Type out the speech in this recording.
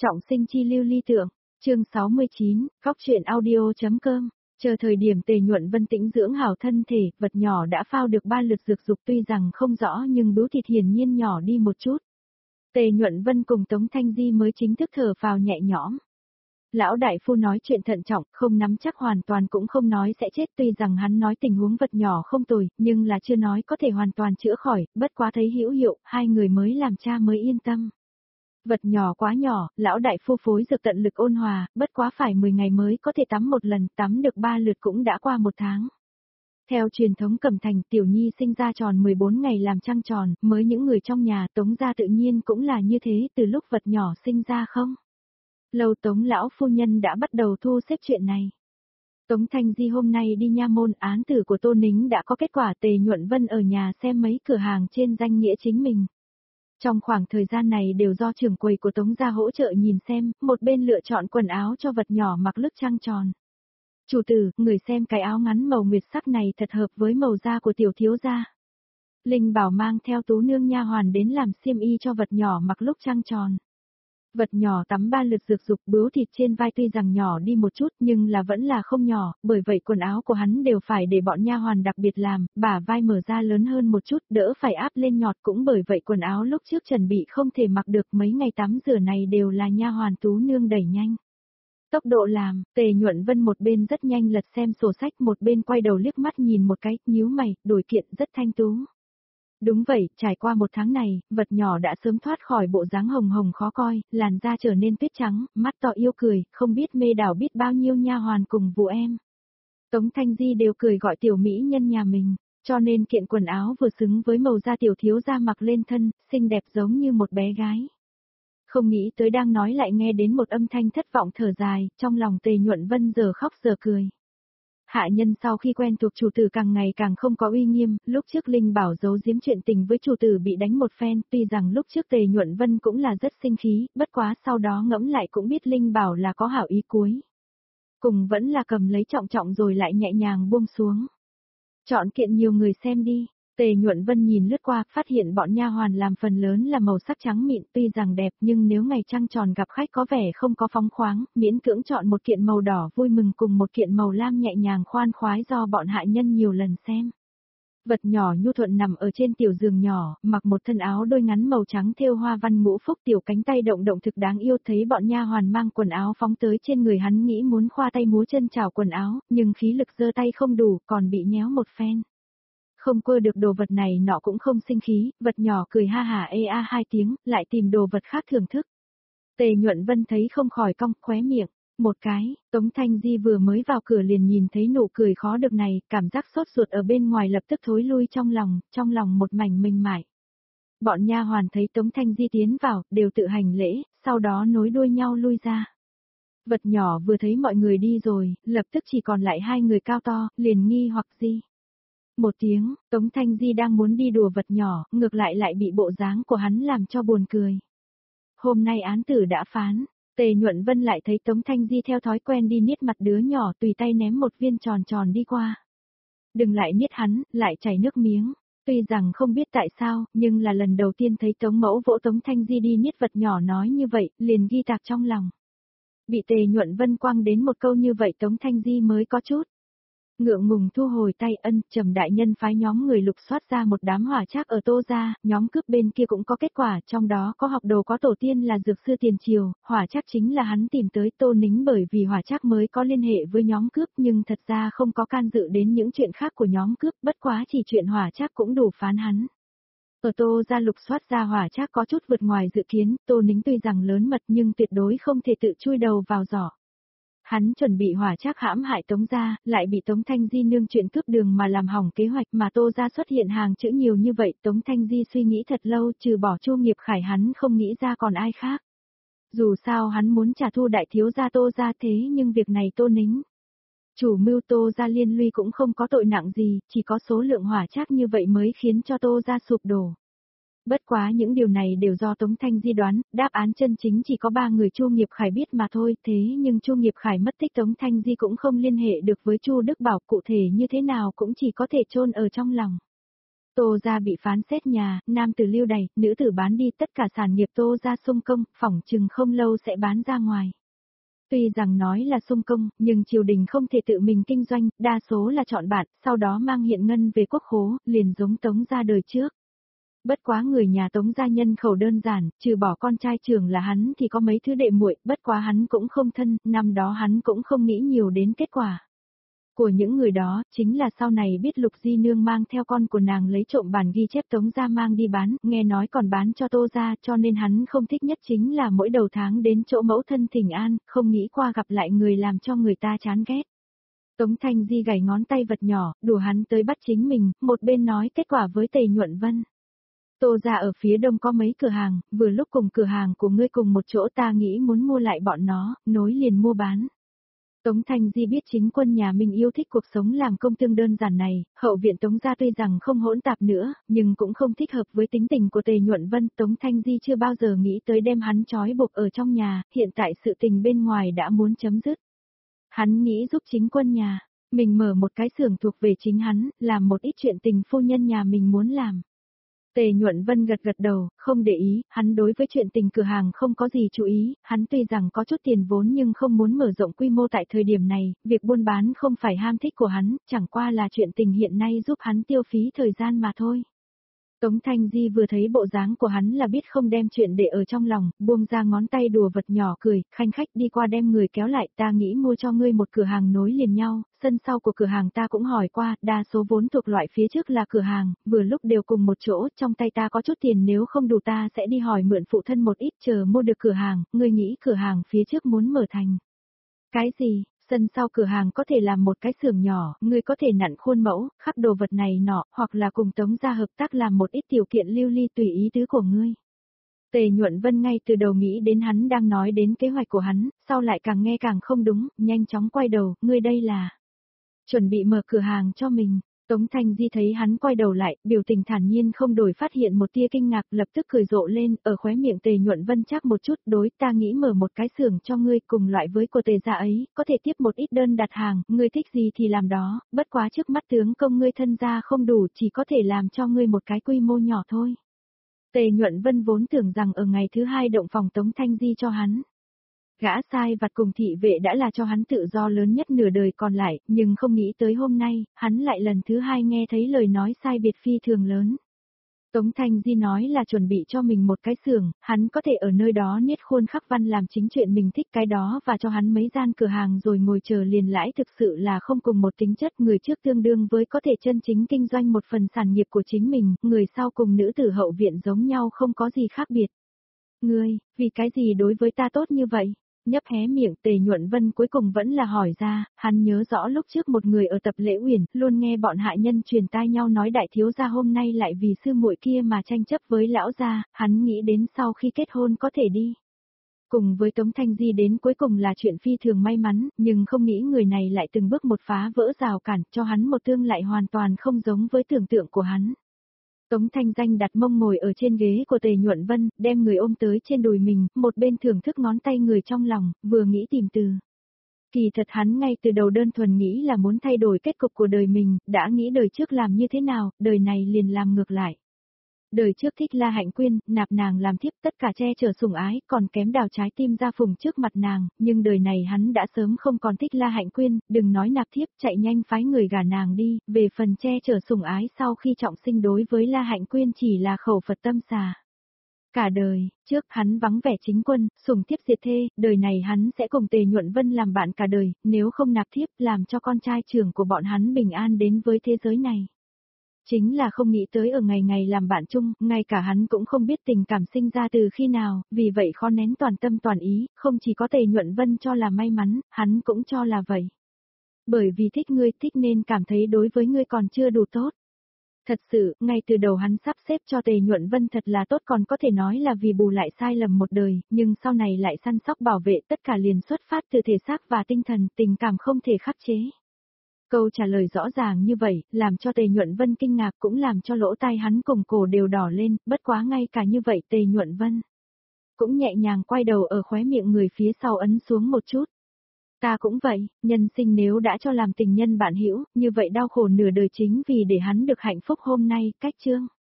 Trọng sinh chi lưu ly tượng, chương 69, góc truyện audio.com. Chờ thời điểm Tề Nhuận Vân tĩnh dưỡng hảo thân thể, vật nhỏ đã phao được 3 lượt dược dục tuy rằng không rõ nhưng bướu thịt hiển nhiên nhỏ đi một chút. Tề Nhuận Vân cùng Tống Thanh Di mới chính thức thở phào nhẹ nhõm. Lão đại phu nói chuyện thận trọng, không nắm chắc hoàn toàn cũng không nói sẽ chết, tuy rằng hắn nói tình huống vật nhỏ không tồi, nhưng là chưa nói có thể hoàn toàn chữa khỏi, bất quá thấy hữu hiệu, hai người mới làm cha mới yên tâm. Vật nhỏ quá nhỏ, lão đại phu phối dược tận lực ôn hòa, bất quá phải 10 ngày mới có thể tắm một lần, tắm được 3 lượt cũng đã qua 1 tháng. Theo truyền thống Cẩm Thành, Tiểu Nhi sinh ra tròn 14 ngày làm trăng tròn, mới những người trong nhà Tống gia tự nhiên cũng là như thế từ lúc vật nhỏ sinh ra không. Lâu Tống lão phu nhân đã bắt đầu thu xếp chuyện này. Tống Thanh Di hôm nay đi nha môn, án tử của Tô Nính đã có kết quả, Tề Nhuận Vân ở nhà xem mấy cửa hàng trên danh nghĩa chính mình. Trong khoảng thời gian này đều do trưởng quầy của Tống gia hỗ trợ nhìn xem, một bên lựa chọn quần áo cho vật nhỏ mặc lúc trăng tròn. Chủ tử, người xem cái áo ngắn màu nguyệt sắc này thật hợp với màu da của tiểu thiếu gia. Linh Bảo mang theo Tú nương nha hoàn đến làm xiêm y cho vật nhỏ mặc lúc trăng tròn. Vật nhỏ tắm 3 lượt dược dục, bướu thịt trên vai tuy rằng nhỏ đi một chút nhưng là vẫn là không nhỏ, bởi vậy quần áo của hắn đều phải để bọn nha hoàn đặc biệt làm, bả vai mở ra lớn hơn một chút, đỡ phải áp lên nhọt, cũng bởi vậy quần áo lúc trước chuẩn bị không thể mặc được, mấy ngày tắm rửa này đều là nha hoàn Tú nương đẩy nhanh. Tốc độ làm, Tề Nhuận Vân một bên rất nhanh lật xem sổ sách, một bên quay đầu liếc mắt nhìn một cái, nhíu mày, đổi kiện rất thanh tú. Đúng vậy, trải qua 1 tháng này, vật nhỏ đã sớm thoát khỏi bộ dáng hồng hồng khó coi, làn da trở nên tuyết trắng, mắt to yêu cười, không biết mê đảo biết bao nhiêu nha hoàn cùng vụ em. Tống Thanh Di đều cười gọi tiểu mỹ nhân nhà mình, cho nên kiện quần áo vừa xứng với màu da tiểu thiếu gia mặc lên thân, xinh đẹp giống như một bé gái. Không nghĩ tới đang nói lại nghe đến một âm thanh thất vọng thở dài, trong lòng Tề Nhuận Vân giờ khóc giờ cười. Hạ nhân sau khi quen thuộc chủ tử càng ngày càng không có uy nghiêm, lúc trước Linh Bảo giấu giếm chuyện tình với chủ tử bị đánh một phen, tuy rằng lúc trước Tề Nhuận Vân cũng là rất sinh khí, bất quá sau đó ngẫm lại cũng biết Linh Bảo là có hảo ý cuối. Cùng vẫn là cầm lấy trọng trọng rồi lại nhẹ nhàng buông xuống. Chọn kiện nhiều người xem đi. Tề Nhuận Vân nhìn lướt qua, phát hiện bọn nha hoàn làm phần lớn là màu sắc trắng mịn, tuy rằng đẹp nhưng nếu ngày trăng tròn gặp khách có vẻ không có phóng khoáng, miễn cưỡng chọn một kiện màu đỏ vui mừng cùng một kiện màu lam nhẹ nhàng khoan khoái do bọn hạ nhân nhiều lần xem. Vật nhỏ nhu thuận nằm ở trên tiểu giường nhỏ, mặc một thân áo đôi ngắn màu trắng thêu hoa văn ngũ phúc, tiểu cánh tay động động thực đáng yêu, thấy bọn nha hoàn mang quần áo phóng tới trên người hắn nghĩ muốn khoa tay múa chân chào quần áo, nhưng khí lực giơ tay không đủ, còn bị nhéo một phen. Không quơ được đồ vật này nọ cũng không sinh khí, vật nhỏ cười ha hả ê a 2 tiếng, lại tìm đồ vật khác thưởng thức. Tề Nhuận Vân thấy không khỏi cong khóe miệng, một cái, Tống Thanh Di vừa mới vào cửa liền nhìn thấy nụ cười khó được này, cảm giác sốt ruột ở bên ngoài lập tức thối lui trong lòng một mảnh mênh mải. Bọn nha hoàn thấy Tống Thanh Di tiến vào, đều tự hành lễ, sau đó nối đuôi nhau lui ra. Vật nhỏ vừa thấy mọi người đi rồi, lập tức chỉ còn lại 2 người cao to, liền nghi hoặc gì. Một tiếng, Tống Thanh Di đang muốn đi đùa vật nhỏ, ngược lại bị bộ dáng của hắn làm cho buồn cười. Hôm nay án tử đã phán, Tề Nhuận Vân lại thấy Tống Thanh Di theo thói quen đi niết mặt đứa nhỏ, tùy tay ném một viên tròn tròn đi qua. Đừng lại niết hắn, lại chảy nước miếng. Tuy rằng không biết tại sao, nhưng là lần đầu tiên thấy Tống Mẫu vỗ Tống Thanh Di đi niết vật nhỏ nói như vậy, liền ghi tạc trong lòng. Bị Tề Nhuận Vân quăng đến một câu như vậy Tống Thanh Di mới có chút ngượng ngùng thu hồi tay. Trầm đại nhân phái nhóm người lục soát ra một đám hỏa trác ở Tô gia, nhóm cướp bên kia cũng có kết quả, trong đó có học đồ có tổ tiên là dược sư tiền triều, hỏa trác chính là hắn tìm tới Tô Nính, bởi vì hỏa trác mới có liên hệ với nhóm cướp nhưng thật ra không có can dự đến những chuyện khác của nhóm cướp, bất quá chỉ chuyện hỏa trác cũng đủ phán hắn. Ở Tô gia lục soát ra hỏa trác có chút vượt ngoài dự kiến, Tô Nính tuy rằng lớn mật nhưng tuyệt đối không thể tự chui đầu vào giỏ. Hắn chuẩn bị hỏa trác hãm hại Tống gia, lại bị Tống Thanh Di nương chuyện cướp đường mà làm hỏng kế hoạch, mà Tô gia xuất hiện hàng chữ nhiều như vậy, Tống Thanh Di suy nghĩ thật lâu, trừ bỏ Chu Nghiệp Khải hắn không nghĩ ra còn ai khác. Dù sao hắn muốn trả thù đại thiếu gia Tô gia, thế nhưng việc này Tô Nính chủ mưu Tô gia liên lụy cũng không có tội nặng gì, chỉ có số lượng hỏa trác như vậy mới khiến cho Tô gia sụp đổ. Bất quá những điều này đều do Tống Thanh Di đoán, đáp án chân chính chỉ có 3 người Chu Nghiệp Khải biết mà thôi, thế nhưng Chu Nghiệp Khải mất tích Tống Thanh Di cũng không liên hệ được với Chu Đức Bảo, cụ thể như thế nào cũng chỉ có thể chôn ở trong lòng. Tô gia bị phán xét nhà, nam tử lưu đày, nữ tử bán đi, tất cả sản nghiệp Tô gia xung công, phỏng chừng không lâu sẽ bán ra ngoài. Tuy rằng nói là xung công, nhưng triều đình không thể tự mình kinh doanh, đa số là chọn bạn, sau đó mang hiện ngân về quốc khố, liền giống Tống gia đời trước. Bất quá người nhà Tống gia nhân khẩu đơn giản, trừ bỏ con trai trưởng là hắn thì có mấy thứ đệ muội, bất quá hắn cũng không thân, năm đó hắn cũng không nghĩ nhiều đến kết quả của những người đó, chính là sau này biết Lục Di Nương mang theo con của nàng lấy trộm bản ghi chép Tống gia mang đi bán, nghe nói còn bán cho Tô gia, cho nên hắn không thích nhất chính là mỗi đầu tháng đến chỗ mẫu thân thỉnh an, không nghĩ qua gặp lại người làm cho người ta chán ghét. Tống Thanh Di gảy ngón tay vật nhỏ, đùa hắn tới bắt chính mình, một bên nói kết quả với Tề Nhuận Vân. Tô gia ở phía đông có mấy cửa hàng, vừa lúc cùng cửa hàng của ngươi cùng một chỗ, ta nghĩ muốn mua lại bọn nó, nối liền mua bán. Tống Thanh Di biết chính quân nhà mình yêu thích cuộc sống làm công tương đơn giản này, hậu viện Tống gia tuy rằng không hỗn tạp nữa, nhưng cũng không thích hợp với tính tình của Tề Nhuận Vân. Tống Thanh Di chưa bao giờ nghĩ tới đem hắn trói buộc ở trong nhà, hiện tại sự tình bên ngoài đã muốn chấm dứt. Hắn nghĩ giúp chính quân nhà, mình mở một cái xưởng thuộc về chính hắn, làm một ít chuyện tình phu nhân nhà mình muốn làm. Tề Nhuận Vân gật gật đầu, không để ý, hắn đối với chuyện tình cửa hàng không có gì chú ý, hắn tuy rằng có chút tiền vốn nhưng không muốn mở rộng quy mô tại thời điểm này, việc buôn bán không phải ham thích của hắn, chẳng qua là chuyện tình hiện nay giúp hắn tiêu phí thời gian mà thôi. Tống Thanh Di vừa thấy bộ dáng của hắn là biết không đem chuyện để ở trong lòng, buông ra ngón tay đùa vật nhỏ cười, khanh khách đi qua đem người kéo lại, ta nghĩ mua cho ngươi một cửa hàng nối liền nhau, sân sau của cửa hàng ta cũng hỏi qua, đa số vốn thuộc loại phía trước là cửa hàng, vừa lúc đều cùng một chỗ, trong tay ta có chút tiền, nếu không đủ ta sẽ đi hỏi mượn phụ thân một ít chờ mua được cửa hàng, ngươi nghĩ cửa hàng phía trước muốn mở thành. Cái gì? Sân sau cửa hàng có thể làm một cái xưởng nhỏ, ngươi có thể nặn khuôn mẫu, khắc đồ vật này nọ, hoặc là cùng Tống gia hợp tác làm một ít tiểu kiện lưu ly tùy ý tứ của ngươi. Tề Nhuận Vân ngay từ đầu nghĩ đến hắn đang nói đến kế hoạch của hắn, sau lại càng nghe càng không đúng, nhanh chóng quay đầu, ngươi đây là chuẩn bị mở cửa hàng cho mình. Tống Thanh Di thấy hắn quay đầu lại, biểu tình thản nhiên không đổi, phát hiện một tia kinh ngạc, lập tức cười rộ lên, ở khóe miệng Tề Nhuận Vân chắc một chút, đối, ta nghĩ mở một cái xưởng cho ngươi cùng loại với của Tề gia ấy, có thể tiếp một ít đơn đặt hàng, ngươi thích gì thì làm đó, bất quá trước mắt tướng công ngươi thân gia không đủ, chỉ có thể làm cho ngươi một cái quy mô nhỏ thôi. Tề Nhuận Vân vốn tưởng rằng ở ngày thứ hai động phòng Tống Thanh Di cho hắn. Gã sai vặt cùng thị vệ đã là cho hắn tự do lớn nhất nửa đời còn lại, nhưng không nghĩ tới hôm nay, hắn lại lần thứ hai nghe thấy lời nói sai biệt phi thường lớn. Tống Thanh Di nói là chuẩn bị cho mình một cái xưởng, hắn có thể ở nơi đó niết khuôn khắc văn làm chính chuyện mình thích cái đó và cho hắn mấy gian cửa hàng rồi ngồi chờ liền lãi, thực sự là không cùng một tính chất, người trước tương đương với có thể chân chính kinh doanh một phần sản nghiệp của chính mình, người sau cùng nữ tử hậu viện giống nhau không có gì khác biệt. Ngươi, vì cái gì đối với ta tốt như vậy? Nhấp hé miệng, Tề Nhuận Vân cuối cùng vẫn là hỏi ra, hắn nhớ rõ lúc trước một người ở tập lễ uyển, luôn nghe bọn hạ nhân truyền tai nhau nói đại thiếu gia hôm nay lại vì sư muội kia mà tranh chấp với lão gia, hắn nghĩ đến sau khi kết hôn có thể đi. Cùng với Tống Thanh Di đến cuối cùng là chuyện phi thường may mắn, nhưng không nghĩ người này lại từng bước một phá vỡ rào cản, cho hắn một tương lại hoàn toàn không giống với tưởng tượng của hắn. Tống Thanh Danh đặt mông ngồi ở trên ghế của Tề Nhuận Vân, đem người ôm tới trên đùi mình, một bên thưởng thức ngón tay người trong lòng, vừa nghĩ tìm từ. Kỳ thật hắn ngay từ đầu đơn thuần nghĩ là muốn thay đổi kết cục của đời mình, đã nghĩ đời trước làm như thế nào, đời này liền làm ngược lại. Đời trước thích La Hạnh Quyên, nạp nàng làm thiếp, tất cả che chở sủng ái, còn kém đào trái tim ra phùng trước mặt nàng, nhưng đời này hắn đã sớm không còn thích La Hạnh Quyên, đừng nói nạp thiếp, chạy nhanh phái người gả nàng đi, về phần che chở sủng ái sau khi trọng sinh đối với La Hạnh Quyên chỉ là khẩu Phật tâm xà. Cả đời, trước hắn vắng vẻ chính quân, sủng thiếp diệt thê, đời này hắn sẽ cùng Tề Nhuận Vân làm bạn cả đời, nếu không nạp thiếp, làm cho con trai trưởng của bọn hắn bình an đến với thế giới này. Chính là không nghĩ tới ở ngày ngày làm bạn chung, ngay cả hắn cũng không biết tình cảm sinh ra từ khi nào, vì vậy khó nén toàn tâm toàn ý, không chỉ có Tề Nhuận Vân cho là may mắn, hắn cũng cho là vậy. Bởi vì thích ngươi thích nên cảm thấy đối với ngươi còn chưa đủ tốt. Thật sự, ngay từ đầu hắn sắp xếp cho Tề Nhuận Vân thật là tốt, còn có thể nói là vì bù lại sai lầm một đời, nhưng sau này lại săn sóc bảo vệ, tất cả liền xuất phát từ thể xác và tinh thần, tình cảm không thể khắc chế. Câu trả lời rõ ràng như vậy, làm cho Tề Nhuận Vân kinh ngạc, cũng làm cho lỗ tai hắn cùng cổ đều đỏ lên, bất quá ngay cả như vậy Tề Nhuận Vân cũng nhẹ nhàng quay đầu ở khóe miệng người phía sau ấn xuống một chút. Ta cũng vậy, nhân sinh nếu đã cho làm tình nhân bạn hữu, như vậy đau khổ nửa đời chính vì để hắn được hạnh phúc hôm nay, cách chương.